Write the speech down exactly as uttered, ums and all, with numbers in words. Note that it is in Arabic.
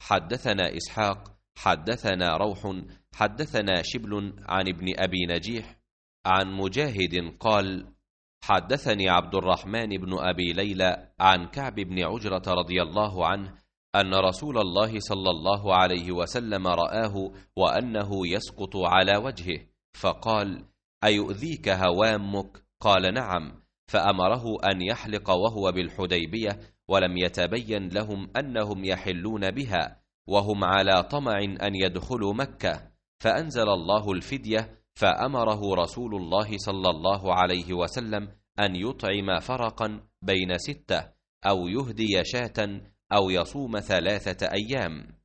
حدثنا إسحاق حدثنا روح حدثنا شبل عن ابن أبي نجيح عن مجاهد قال: حدثني عبد الرحمن بن أبي ليلى عن كعب بن عجرة رضي الله عنه أن رسول الله صلى الله عليه وسلم رآه وأنه يسقط على وجهه، فقال: أيؤذيك هوامك؟ قال: نعم. فأمره أن يحلق وهو بالحديبية، ولم يتبين لهم أنهم يحلون بها، وهم على طمع أن يدخلوا مكة، فأنزل الله الفدية، فأمره رسول الله صلى الله عليه وسلم أن يطعم فرقا بين ستة، أو يهدي شاة، أو يصوم ثلاثة أيام.